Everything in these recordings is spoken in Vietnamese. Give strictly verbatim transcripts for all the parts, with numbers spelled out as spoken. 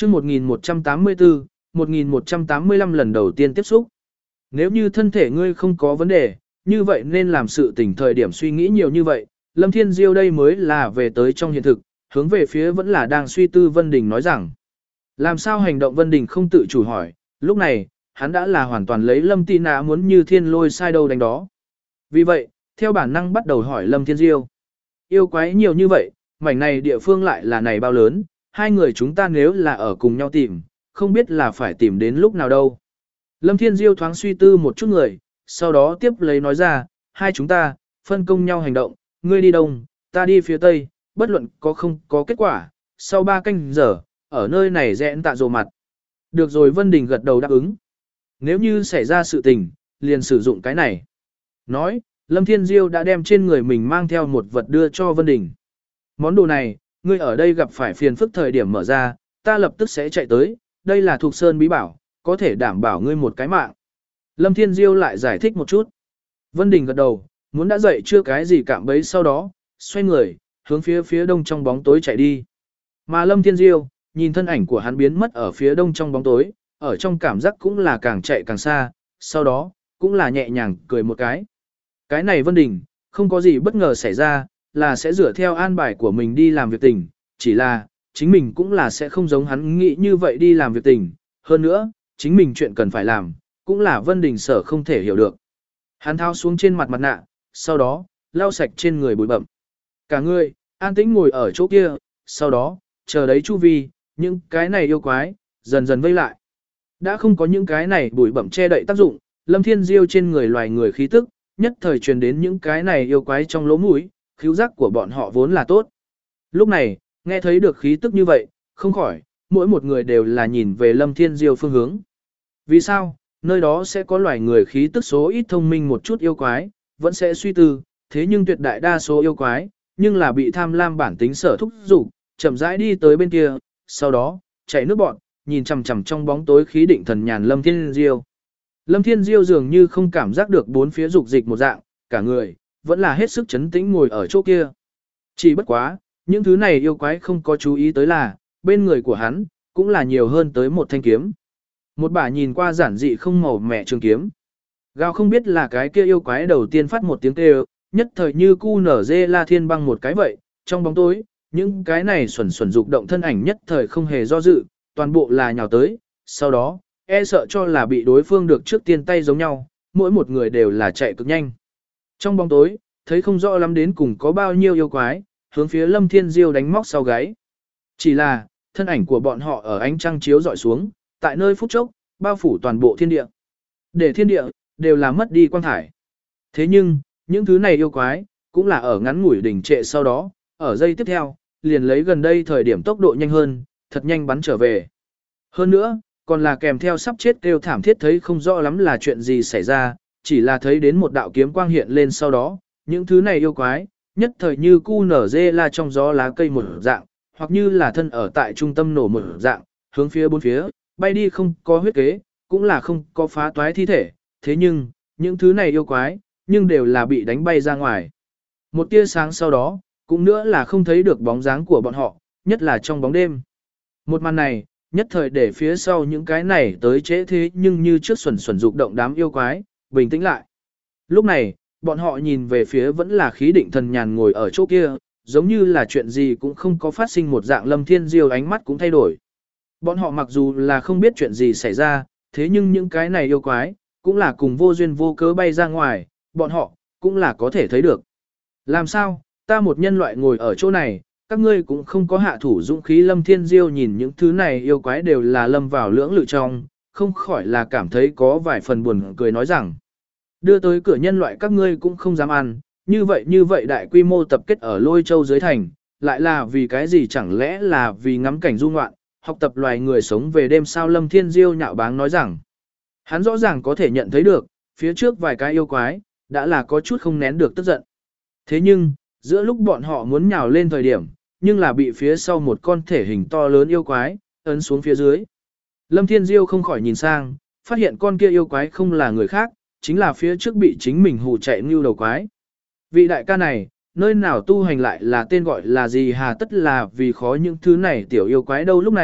chương một nghìn một trăm tám mươi tư, một nghìn một trăm tám mươi lăm lần đầu tiên tiếp xúc. Nếu như thân thể ngươi không có vấn đề, như vậy nên làm sự tỉnh thời điểm suy nghĩ nhiều như vậy. Lâm Thiên Diêu đây mới là về tới trong hiện thực, hướng về phía vẫn là đang suy tư Vân Đình nói rằng. Làm sao hành động Vân Đình không tự chủ hỏi, lúc này, hắn đã là hoàn toàn lấy Lâm Tì Nã muốn như thiên lôi sai đâu đánh đó. Vì vậy, theo bản năng bắt đầu hỏi Lâm Thiên Diêu. Yêu quái nhiều như vậy, mảnh này địa phương lại là này bao lớn, hai người chúng ta nếu là ở cùng nhau tìm, không biết là phải tìm đến lúc nào đâu. Lâm Thiên Diêu thoáng suy tư một chút người, sau đó tiếp lấy nói ra, hai chúng ta, phân công nhau hành động, ngươi đi đông, ta đi phía tây, bất luận có không có kết quả, sau ba canh giờ, ở nơi này rẽn tạ rồ mặt. Được rồi Vân Đình gật đầu đáp ứng. Nếu như xảy ra sự tình, liền sử dụng cái này. Nói, Lâm Thiên Diêu đã đem trên người mình mang theo một vật đưa cho Vân Đình. Món đồ này, ngươi ở đây gặp phải phiền phức thời điểm mở ra, ta lập tức sẽ chạy tới, đây là thuộc sơn bí bảo, có thể đảm bảo ngươi một cái mạng. Lâm Thiên Diêu lại giải thích một chút. Vân Đình gật đầu, muốn đã dậy chưa cái gì cạm bấy sau đó, xoay người, hướng phía phía đông trong bóng tối chạy đi. Mà Lâm Thiên Diêu, nhìn thân ảnh của hắn biến mất ở phía đông trong bóng tối, ở trong cảm giác cũng là càng chạy càng xa, sau đó, cũng là nhẹ nhàng cười một cái. Cái này Vân Đình, không có gì bất ngờ xảy ra, là sẽ dựa theo an bài của mình đi làm việc tình, chỉ là, chính mình cũng là sẽ không giống hắn nghĩ như vậy đi làm việc tình, hơn nữa, chính mình chuyện cần phải làm, cũng là Vân Đình sở không thể hiểu được. Hắn thao xuống trên mặt mặt nạ, sau đó, lau sạch trên người bụi bặm. Cả người, an tĩnh ngồi ở chỗ kia, sau đó, chờ đấy chu vi, những cái này yêu quái, dần dần vây lại. Đã không có những cái này bụi bặm che đậy tác dụng, Lâm Thiên Diêu trên người loài người khí tức, nhất thời truyền đến những cái này yêu quái trong lỗ mũi, khứu giác của bọn họ vốn là tốt. Lúc này, nghe thấy được khí tức như vậy, không khỏi, mỗi một người đều là nhìn về Lâm Thiên Diêu phương hướng. Vì sao? Nơi đó sẽ có loài người khí tức số ít thông minh một chút yêu quái, vẫn sẽ suy tư, thế nhưng tuyệt đại đa số yêu quái, nhưng là bị tham lam bản tính sở thúc dục, chậm rãi đi tới bên kia, sau đó, chạy nước bọn, nhìn chằm chằm trong bóng tối khí định thần nhàn Lâm Thiên Diêu. Lâm Thiên Diêu dường như không cảm giác được bốn phía dục dịch một dạng, cả người, vẫn là hết sức chấn tĩnh ngồi ở chỗ kia. Chỉ bất quá, những thứ này yêu quái không có chú ý tới là, bên người của hắn, cũng là nhiều hơn tới một thanh kiếm. Một bả nhìn qua giản dị không màu mẹ trường kiếm. Gào không biết là cái kia yêu quái đầu tiên phát một tiếng kêu, nhất thời như cu nở dê la thiên băng một cái vậy, trong bóng tối, những cái này xuẩn xuẩn dục động thân ảnh nhất thời không hề do dự, toàn bộ là nhào tới, sau đó, e sợ cho là bị đối phương được trước tiên tay giống nhau, mỗi một người đều là chạy cực nhanh. Trong bóng tối, thấy không rõ lắm đến cùng có bao nhiêu yêu quái, hướng phía Lâm Thiên Diêu đánh móc sau gáy. Chỉ là, thân ảnh của bọn họ ở ánh trăng chiếu dọi xuống, tại nơi phút chốc, bao phủ toàn bộ thiên địa. Để thiên địa, đều là mất đi quang thải. Thế nhưng, những thứ này yêu quái, cũng là ở ngắn ngủi đỉnh trệ sau đó, ở giây tiếp theo, liền lấy gần đây thời điểm tốc độ nhanh hơn, thật nhanh bắn trở về. Hơn nữa, còn là kèm theo sắp chết kêu thảm thiết thấy không rõ lắm là chuyện gì xảy ra, chỉ là thấy đến một đạo kiếm quang hiện lên sau đó, những thứ này yêu quái, nhất thời như cu nở dê la trong gió lá cây một dạng, hoặc như là thân ở tại trung tâm nổ một dạng, hướng phía bốn phía, bay đi không có huyết kế, cũng là không có phá toái thi thể, thế nhưng, những thứ này yêu quái, nhưng đều là bị đánh bay ra ngoài. Một tia sáng sau đó, cũng nữa là không thấy được bóng dáng của bọn họ, nhất là trong bóng đêm. Một màn này, nhất thời để phía sau những cái này tới trễ thế nhưng như trước xuẩn xuẩn dục động đám yêu quái, bình tĩnh lại. Lúc này, bọn họ nhìn về phía vẫn là khí định thần nhàn ngồi ở chỗ kia, giống như là chuyện gì cũng không có phát sinh một dạng Lâm Thiên Diêu ánh mắt cũng thay đổi. Bọn họ mặc dù là không biết chuyện gì xảy ra, thế nhưng những cái này yêu quái, cũng là cùng vô duyên vô cớ bay ra ngoài, bọn họ, cũng là có thể thấy được. Làm sao, ta một nhân loại ngồi ở chỗ này, các ngươi cũng không có hạ thủ dũng khí. Lâm Thiên Diêu nhìn những thứ này yêu quái đều là lâm vào lưỡng lự trong, không khỏi là cảm thấy có vài phần buồn cười nói rằng. Đưa tới cửa nhân loại các ngươi cũng không dám ăn, như vậy như vậy đại quy mô tập kết ở Lôi Châu dưới thành, lại là vì cái gì chẳng lẽ là vì ngắm cảnh du ngoạn, học tập loài người sống về đêm sao. Lâm Thiên Diêu nhạo báng nói rằng, hắn rõ ràng có thể nhận thấy được, phía trước vài cái yêu quái, đã là có chút không nén được tức giận. Thế nhưng, giữa lúc bọn họ muốn nhào lên thời điểm, nhưng là bị phía sau một con thể hình to lớn yêu quái, ấn xuống phía dưới. Lâm Thiên Diêu không khỏi nhìn sang, phát hiện con kia yêu quái không là người khác, chính là phía trước bị chính mình hù chạy như đầu quái. Vị đại ca này, nơi nào tu hành lại là tên gọi là gì hà tất là vì khó những thứ này tiểu yêu quái đâu. Lúc này,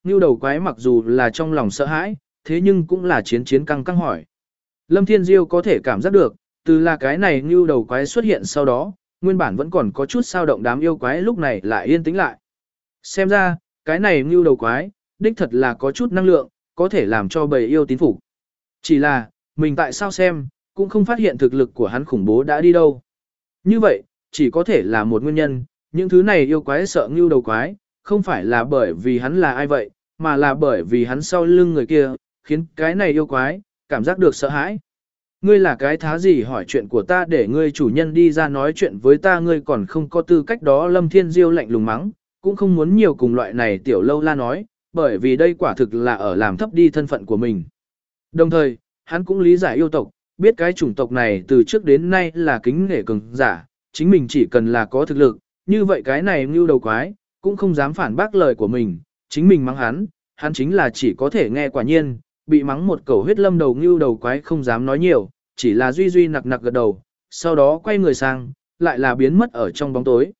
ngưu đầu quái mặc dù là trong lòng sợ hãi, thế nhưng cũng là chiến chiến căng căng hỏi. Lâm Thiên Diêu có thể cảm giác được, từ là cái này ngưu đầu quái xuất hiện sau đó, nguyên bản vẫn còn có chút sao động đám yêu quái lúc này lại yên tĩnh lại. Xem ra, cái này ngưu đầu quái, đích thật là có chút năng lượng, có thể làm cho bầy yêu tín phục. Chỉ là, mình tại sao xem, cũng không phát hiện thực lực của hắn khủng bố đã đi đâu. Như vậy, chỉ có thể là một nguyên nhân, những thứ này yêu quái sợ ngưu đầu quái, không phải là bởi vì hắn là ai vậy, mà là bởi vì hắn sau lưng người kia, khiến cái này yêu quái, cảm giác được sợ hãi. Ngươi là cái thá gì hỏi chuyện của ta để ngươi chủ nhân đi ra nói chuyện với ta, ngươi còn không có tư cách đó. Lâm Thiên Diêu lạnh lùng mắng, cũng không muốn nhiều cùng loại này tiểu lâu la nói, bởi vì đây quả thực là ở làm thấp đi thân phận của mình. Đồng thời, hắn cũng lý giải yêu tộc, biết cái chủng tộc này từ trước đến nay là kính nể cường giả, chính mình chỉ cần là có thực lực, như vậy cái này ngưu đầu quái, cũng không dám phản bác lời của mình, chính mình mắng hắn, hắn chính là chỉ có thể nghe. Quả nhiên, bị mắng một cầu huyết lâm đầu ngưu đầu quái không dám nói nhiều, chỉ là duy duy nặc nặc gật đầu, sau đó quay người sang, lại là biến mất ở trong bóng tối.